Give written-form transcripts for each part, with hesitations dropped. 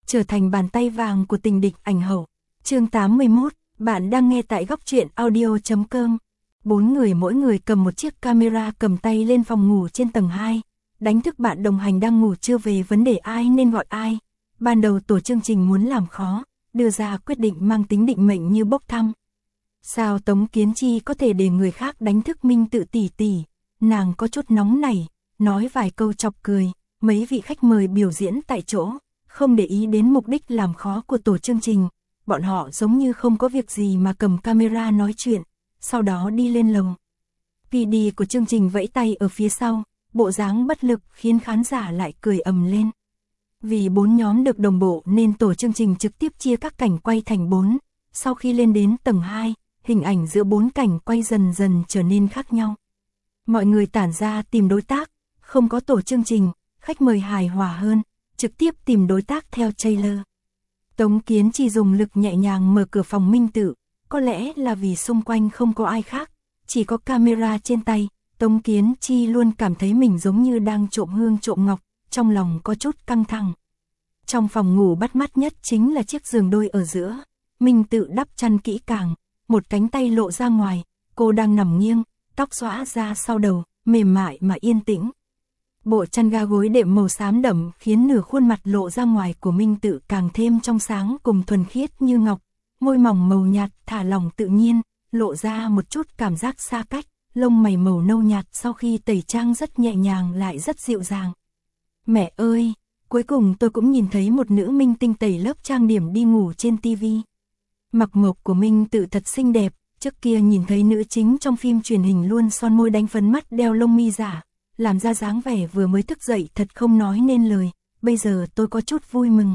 trở thành bàn tay vàng của tình địch ảnh hậu. Chương 81, bạn đang nghe tại góc truyện audio.com. 4 người mỗi người cầm một chiếc camera cầm tay lên phòng ngủ trên tầng 2, đánh thức bạn đồng hành đang ngủ chưa về vấn đề ai nên gọi ai. Ban đầu tổ chương trình muốn làm khó, đưa ra quyết định mang tính định mệnh như bốc thăm. Sao Tống Kiến Chi có thể để người khác đánh thức Minh Tự tỷ tỷ? Nàng có chút nóng nảy, nói vài câu chọc cười, mấy vị khách mời biểu diễn tại chỗ, không để ý đến mục đích làm khó của tổ chương trình. Bọn họ giống như không có việc gì mà cầm camera nói chuyện, sau đó đi lên lầu. PD của chương trình vẫy tay ở phía sau, bộ dáng bất lực khiến khán giả lại cười ầm lên. Vì 4 nhóm được đồng bộ nên tổ chương trình trực tiếp chia các cảnh quay thành 4. Sau khi lên đến tầng 2, hình ảnh giữa 4 cảnh quay dần dần trở nên khác nhau. Mọi người tản ra tìm đối tác, không có tổ chương trình, khách mời hài hòa hơn, trực tiếp tìm đối tác theo trailer. Tống Kiến Chi dùng lực nhẹ nhàng mở cửa phòng Minh Tự, có lẽ là vì xung quanh không có ai khác, chỉ có camera trên tay. Tống Kiến Chi luôn cảm thấy mình giống như đang trộm hương trộm ngọc, trong lòng có chút căng thẳng. Trong phòng ngủ bắt mắt nhất chính là chiếc giường đôi ở giữa. Minh Tự đắp chăn kỹ càng, một cánh tay lộ ra ngoài, cô đang nằm nghiêng, tóc xõa ra sau đầu, mềm mại mà yên tĩnh. Bộ chăn ga gối đệm màu xám đậm khiến nửa khuôn mặt lộ ra ngoài của Minh Tự càng thêm trong sáng cùng thuần khiết như ngọc, môi mỏng màu nhạt thả lỏng tự nhiên, lộ ra một chút cảm giác xa cách, lông mày màu nâu nhạt sau khi tẩy trang rất nhẹ nhàng lại rất dịu dàng. Mẹ ơi, cuối cùng tôi cũng nhìn thấy một nữ minh tinh tẩy lớp trang điểm đi ngủ trên TV. Mặc mộc của Minh Tự thật xinh đẹp, trước kia nhìn thấy nữ chính trong phim truyền hình luôn son môi đánh phấn mắt đeo lông mi giả, làm ra dáng vẻ vừa mới thức dậy thật không nói nên lời, bây giờ tôi có chút vui mừng.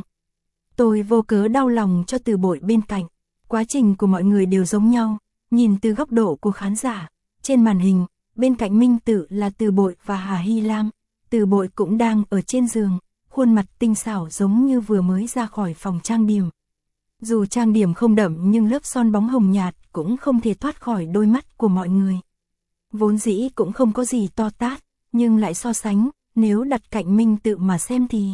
Tôi vô cớ đau lòng cho Từ Bội bên cạnh, quá trình của mọi người đều giống nhau, nhìn từ góc độ của khán giả, trên màn hình, bên cạnh Minh Tự là Từ Bội và Hà Hy Lam, Từ Bội cũng đang ở trên giường, khuôn mặt tinh xảo giống như vừa mới ra khỏi phòng trang điểm. Dù trang điểm không đậm nhưng lớp son bóng hồng nhạt cũng không thể thoát khỏi đôi mắt của mọi người. Vốn dĩ cũng không có gì to tát, nhưng lại so sánh, nếu đặt cạnh Minh Tự mà xem thì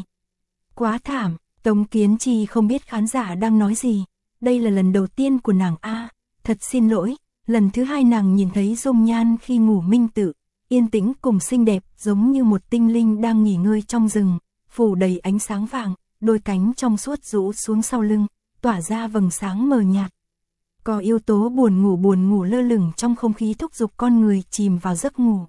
quá thảm. Tống Kiến Chi không biết khán giả đang nói gì, đây là lần đầu tiên của nàng a, thật xin lỗi, lần thứ hai nàng nhìn thấy dung nhan khi ngủ Minh Tự, yên tĩnh cùng xinh đẹp giống như một tinh linh đang nghỉ ngơi trong rừng, phủ đầy ánh sáng vàng, đôi cánh trong suốt rũ xuống sau lưng, tỏa ra vầng sáng mờ nhạt. Có yếu tố buồn ngủ lơ lửng trong không khí thúc giục con người chìm vào giấc ngủ.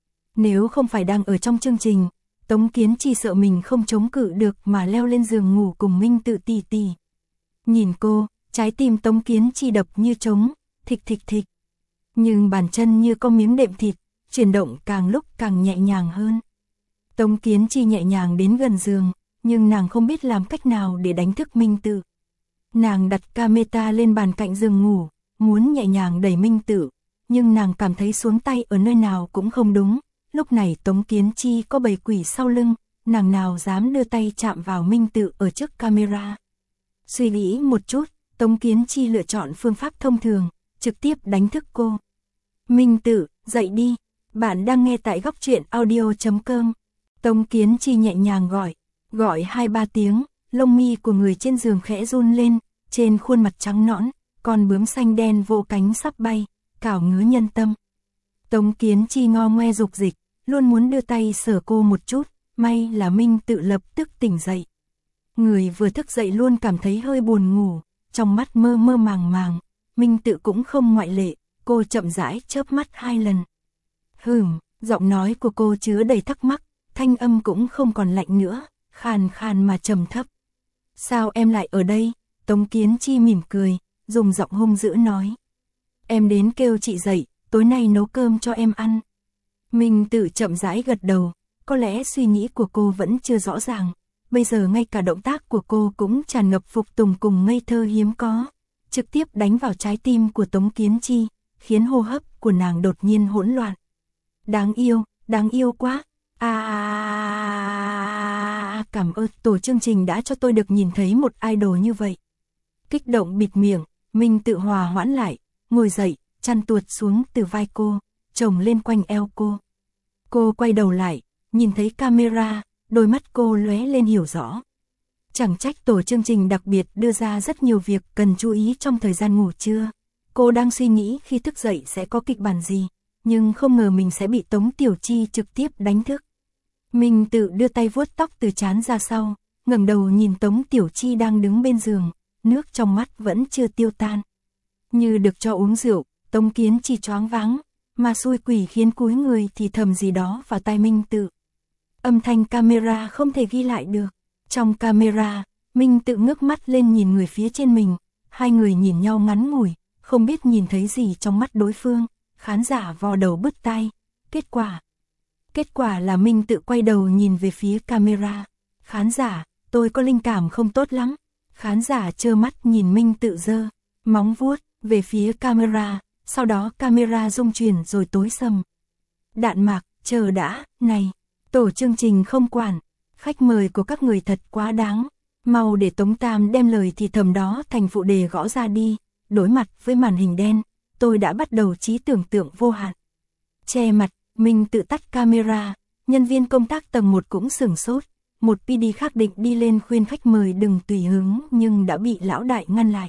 Nếu không phải đang ở trong chương trình, Tống Kiến Chi sợ mình không chống cự được mà leo lên giường ngủ cùng Minh Tự tỷ tỷ. Nhìn cô, trái tim Tống Kiến Chi đập như trống, thịch thịch thịch. Nhưng bàn chân như có miếng đệm thịt, chuyển động càng lúc càng nhẹ nhàng hơn. Tống Kiến Chi nhẹ nhàng đến gần giường, nhưng nàng không biết làm cách nào để đánh thức Minh Tự. Nàng đặt camera lên bàn cạnh giường ngủ, muốn nhẹ nhàng đẩy Minh Tự, nhưng nàng cảm thấy xuống tay ở nơi nào cũng không đúng. Lúc này Tống Kiến Chi có bầy quỷ sau lưng, nàng nào dám đưa tay chạm vào Minh Tự ở trước camera. Suy nghĩ một chút, Tống Kiến Chi lựa chọn phương pháp thông thường, trực tiếp đánh thức cô. Minh Tự, dậy đi, bạn đang nghe tại góc truyện audio.com. Tống Kiến Chi nhẹ nhàng gọi 2-3 tiếng, lông mi của người trên giường khẽ run lên, trên khuôn mặt trắng nõn, con bướm xanh đen vỗ cánh sắp bay, cào ngứa nhân tâm. Tống Kiến Chi ngo ngoe dục dịch, luôn muốn đưa tay sờ cô một chút, may là Minh Tự lập tức tỉnh dậy. Người vừa thức dậy luôn cảm thấy hơi buồn ngủ, trong mắt mơ mơ màng màng, Minh Tự cũng không ngoại lệ, cô chậm rãi chớp mắt 2 lần. Giọng nói của cô chứa đầy thắc mắc, thanh âm cũng không còn lạnh nữa, khàn khàn mà trầm thấp. Sao em lại ở đây? Tống Kiến Chi mỉm cười, dùng giọng hung dữ nói. Em đến kêu chị dậy, tối nay nấu cơm cho em ăn. Minh Tự chậm rãi gật đầu, có lẽ suy nghĩ của cô vẫn chưa rõ ràng. Bây giờ ngay cả động tác của cô cũng tràn ngập phục tùng cùng ngây thơ hiếm có, trực tiếp đánh vào trái tim của Tống Kiến Chi, khiến hô hấp của nàng đột nhiên hỗn loạn. Đáng yêu quá. Cảm ơn tổ chương trình đã cho tôi được nhìn thấy một idol như vậy. Kích động bịt miệng, Minh Tự hòa hoãn lại, ngồi dậy, chăn tuột xuống từ vai cô, chồng lên quanh eo cô. Cô quay đầu lại, nhìn thấy camera, đôi mắt cô lóe lên hiểu rõ. Chẳng trách tổ chương trình đặc biệt đưa ra rất nhiều việc cần chú ý trong thời gian ngủ trưa. Cô đang suy nghĩ khi thức dậy sẽ có kịch bản gì, nhưng không ngờ mình sẽ bị Tống Tiểu Chi trực tiếp đánh thức. Minh Tự đưa tay vuốt tóc từ trán ra sau, ngẩng đầu nhìn Tống Tiểu Chi đang đứng bên giường, nước trong mắt vẫn chưa tiêu tan. Như được cho uống rượu, Tống Kiến Chi choáng váng, mà xui quỷ khiến cúi người thì thầm gì đó vào tai Minh Tự. Âm thanh camera không thể ghi lại được. Trong camera, Minh Tự ngước mắt lên nhìn người phía trên mình, hai người nhìn nhau ngắn ngủi, không biết nhìn thấy gì trong mắt đối phương, khán giả vò đầu bứt tai. Kết quả là Minh Tự quay đầu nhìn về phía camera. Khán giả, tôi có linh cảm không tốt lắm. Khán giả trơ mắt nhìn Minh Tự giơ móng vuốt về phía camera, sau đó camera rung chuyển rồi tối sầm. Đạn Mạc, chờ đã, này, tổ chương trình không quản, khách mời của các người thật quá đáng, mau để Tống Tam đem lời thì thầm đó thành phụ đề gõ ra đi. Đối mặt với màn hình đen, tôi đã bắt đầu trí tưởng tượng vô hạn. Che mặt, Minh Tự tắt camera, nhân viên công tác tầng 1 cũng sửng sốt. Một PD khác định đi lên khuyên khách mời đừng tùy hứng nhưng đã bị lão đại ngăn lại.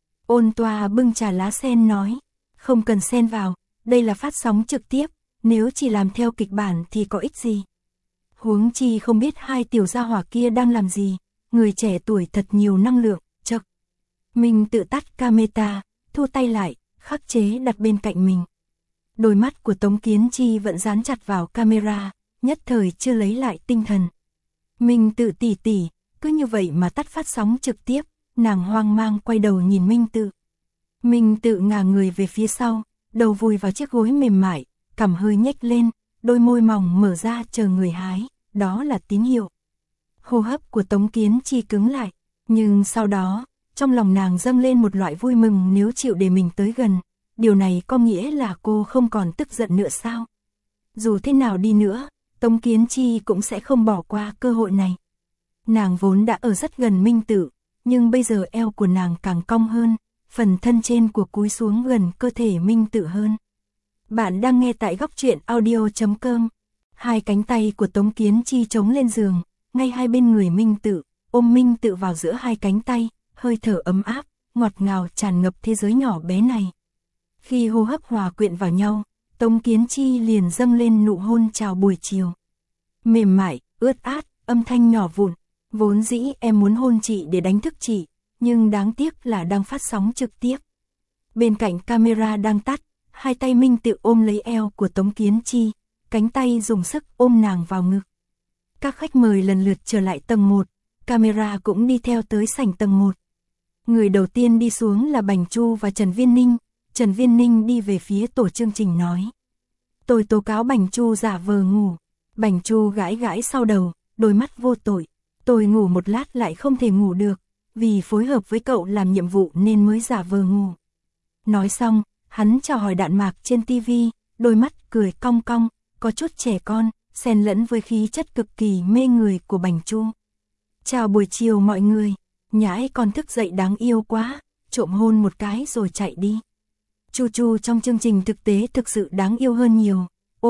Ôn Toa bưng trà lá sen nói, không cần xen vào, đây là phát sóng trực tiếp, nếu chỉ làm theo kịch bản thì có ích gì. Huống chi không biết hai tiểu gia hỏa kia đang làm gì, người trẻ tuổi thật nhiều năng lượng, chậc. Mình tự tắt camera, thu tay lại, khắc chế đặt bên cạnh mình. Đôi mắt của Tống Kiến Chi vẫn dán chặt vào camera, nhất thời chưa lấy lại tinh thần. Minh Tự tỉ tỉ, cứ như vậy mà tắt phát sóng trực tiếp, nàng hoang mang quay đầu nhìn Minh Tự. Minh Tự ngả người về phía sau, đầu vùi vào chiếc gối mềm mại, cằm hơi nhếch lên, đôi môi mỏng mở ra chờ người hái, đó là tín hiệu. Hô hấp của Tống Kiến Chi cứng lại, nhưng sau đó, trong lòng nàng dâng lên một loại vui mừng nếu chịu để mình tới gần. Điều này có nghĩa là cô không còn tức giận nữa sao? Dù thế nào đi nữa, Tống Kiến Chi cũng sẽ không bỏ qua cơ hội này. Nàng vốn đã ở rất gần Minh Tự, nhưng bây giờ eo của nàng càng cong hơn, phần thân trên của cúi xuống gần cơ thể Minh Tự hơn. Bạn đang nghe tại góc truyện audio.com. Hai cánh tay của Tống Kiến Chi chống lên giường, ngay hai bên người Minh Tự, ôm Minh Tự vào giữa hai cánh tay, hơi thở ấm áp, ngọt ngào tràn ngập thế giới nhỏ bé này. Khi hô hấp hòa quyện vào nhau, Tống Kiến Chi liền dâng lên nụ hôn chào buổi chiều. Mềm mại, ướt át, âm thanh nhỏ vụn, vốn dĩ em muốn hôn chị để đánh thức chị, nhưng đáng tiếc là đang phát sóng trực tiếp. Bên cạnh camera đang tắt, hai tay Minh Tự ôm lấy eo của Tống Kiến Chi, cánh tay dùng sức ôm nàng vào ngực. Các khách mời lần lượt trở lại tầng 1, camera cũng đi theo tới sảnh tầng 1. Người đầu tiên đi xuống là Bành Chu và Trần Viên Ninh. Trần Viên Ninh đi về phía tổ chương trình nói. Tôi tố cáo Bành Chu giả vờ ngủ. Bành Chu gãi gãi sau đầu, đôi mắt vô tội. Tôi ngủ một lát lại không thể ngủ được, vì phối hợp với cậu làm nhiệm vụ nên mới giả vờ ngủ. Nói xong, hắn chào hỏi Đạn Mạc trên TV, đôi mắt cười cong cong, có chút trẻ con, xen lẫn với khí chất cực kỳ mê người của Bành Chu. Chào buổi chiều mọi người, nhãi con thức dậy đáng yêu quá, trộm hôn một cái rồi chạy đi. Chu Chu trong chương trình thực tế thực sự đáng yêu hơn nhiều.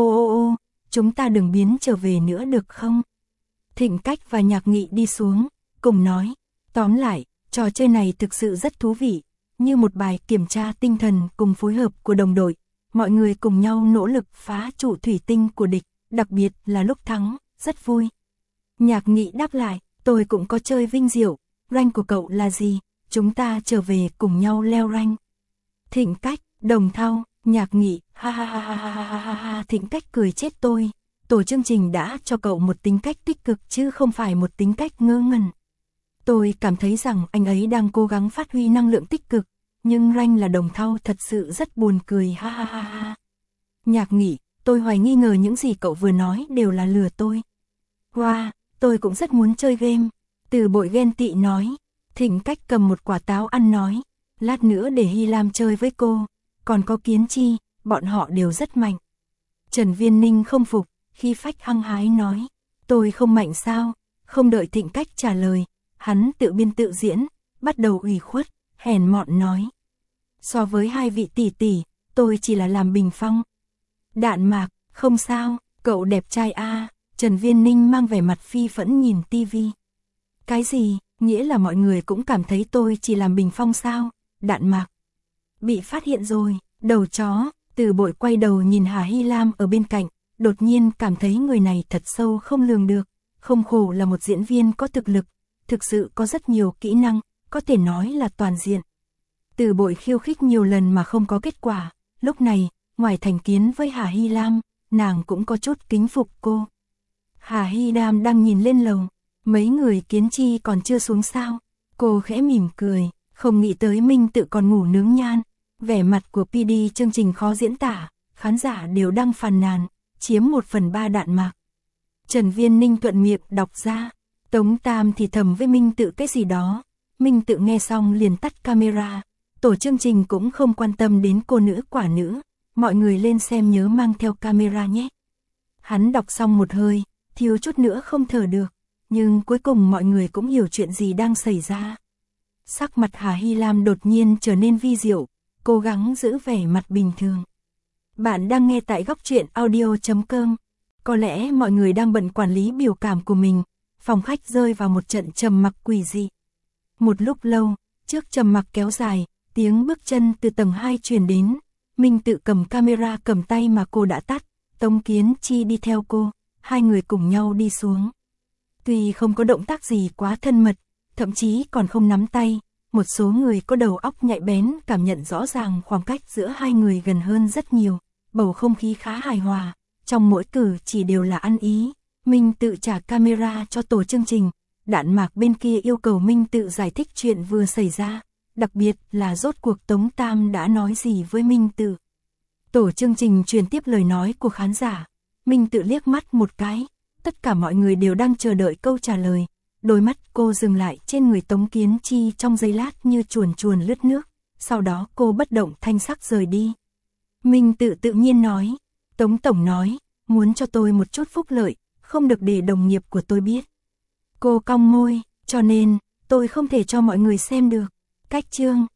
Ô, chúng ta đừng biến trở về nữa được không? Thịnh Cách và Nhạc Nghị đi xuống, cùng nói. Tóm lại, trò chơi này thực sự rất thú vị, như một bài kiểm tra tinh thần cùng phối hợp của đồng đội. Mọi người cùng nhau nỗ lực phá trụ thủy tinh của địch, đặc biệt là lúc thắng, rất vui. Nhạc Nghị đáp lại, tôi cũng có chơi vinh diệu, rank của cậu là gì? Chúng ta trở về cùng nhau leo rank. Thịnh Cách, Đồng Thau, Nhạc Nghị, ha ha ha ha ha ha ha ha. Thịnh Cách cười chết tôi. Tổ chương trình đã cho cậu một tính cách tích cực chứ không phải một tính cách ngơ ngẩn. Tôi cảm thấy rằng anh ấy đang cố gắng phát huy năng lượng tích cực, nhưng rank là Đồng Thau thật sự rất buồn cười, ha ha ha ha. Nhạc Nghị, tôi hoài nghi ngờ những gì cậu vừa nói đều là lừa tôi. Wow, tôi cũng rất muốn chơi game. Từ Bội ghen tị nói. Thịnh Cách cầm một quả táo ăn nói. Lát nữa để Hy Lam chơi với cô. Còn có Kiến Chi, bọn họ đều rất mạnh. Trần Viên Ninh không phục, khi phách hăng hái nói. Tôi không mạnh sao? Không đợi Thịnh Cách trả lời, hắn tự biên tự diễn, bắt đầu ủy khuất, hèn mọn nói. So với hai vị tỷ tỷ, tôi chỉ là làm bình phong. Đạn Mạc, không sao, cậu đẹp trai a. Trần Viên Ninh mang vẻ mặt phi phẫn nhìn tivi. Cái gì? Nghĩa là mọi người cũng cảm thấy tôi chỉ làm bình phong sao? Đạn Mạc bị phát hiện rồi, đầu chó. Từ Bội quay đầu nhìn Hà Hy Lam ở bên cạnh, đột nhiên cảm thấy người này thật sâu không lường được, không khổ là một diễn viên có thực lực, thực sự có rất nhiều kỹ năng, có thể nói là toàn diện. Từ Bội khiêu khích nhiều lần mà không có kết quả, lúc này, ngoài thành kiến với Hà Hy Lam, nàng cũng có chút kính phục cô. Hà Hy Lam đang nhìn lên lầu, mấy người Kiến Chi còn chưa xuống sao, cô khẽ mỉm cười, không nghĩ tới Minh Tự còn ngủ nướng nhan. Vẻ mặt của PD chương trình khó diễn tả, khán giả đều đang phàn nàn, chiếm 1/3 Đạn Mạc. Trần Viên Ninh thuận miệng đọc ra, Tống Tam thì thầm với Minh Tự cái gì đó, Minh Tự nghe xong liền tắt camera, tổ chương trình cũng không quan tâm đến cô nữ quả nữ, mọi người lên xem nhớ mang theo camera nhé. Hắn đọc xong một hơi, thiếu chút nữa không thở được, nhưng cuối cùng mọi người cũng hiểu chuyện gì đang xảy ra. Sắc mặt Hà Hy Lam đột nhiên trở nên vi diệu, cố gắng giữ vẻ mặt bình thường. Bạn đang nghe tại góc truyện audio.com. Có lẽ mọi người đang bận quản lý biểu cảm của mình, phòng khách rơi vào một trận trầm mặc quỷ dị. Một lúc lâu, trước trầm mặc kéo dài, tiếng bước chân từ tầng 2 truyền đến, Minh Tự cầm camera cầm tay mà cô đã tắt, Tống Kiến Chi đi theo cô, hai người cùng nhau đi xuống. Tuy không có động tác gì quá thân mật, thậm chí còn không nắm tay, một số người có đầu óc nhạy bén cảm nhận rõ ràng khoảng cách giữa hai người gần hơn rất nhiều, bầu không khí khá hài hòa, trong mỗi cử chỉ đều là ăn ý. Minh Tự trả camera cho tổ chương trình, Đạn Mạc bên kia yêu cầu Minh Tự giải thích chuyện vừa xảy ra, đặc biệt là rốt cuộc Tống Tam đã nói gì với Minh Tự. Tổ chương trình truyền tiếp lời nói của khán giả, Minh Tự liếc mắt một cái, tất cả mọi người đều đang chờ đợi câu trả lời. Đôi mắt cô dừng lại trên người Tống Kiến Chi trong giây lát như chuồn chuồn lướt nước, sau đó cô bất động thanh sắc rời đi. Minh Tự tự nhiên nói, Tống Tổng nói, muốn cho tôi một chút phúc lợi, không được để đồng nghiệp của tôi biết. Cô cong môi, cho nên, tôi không thể cho mọi người xem được. Cách chương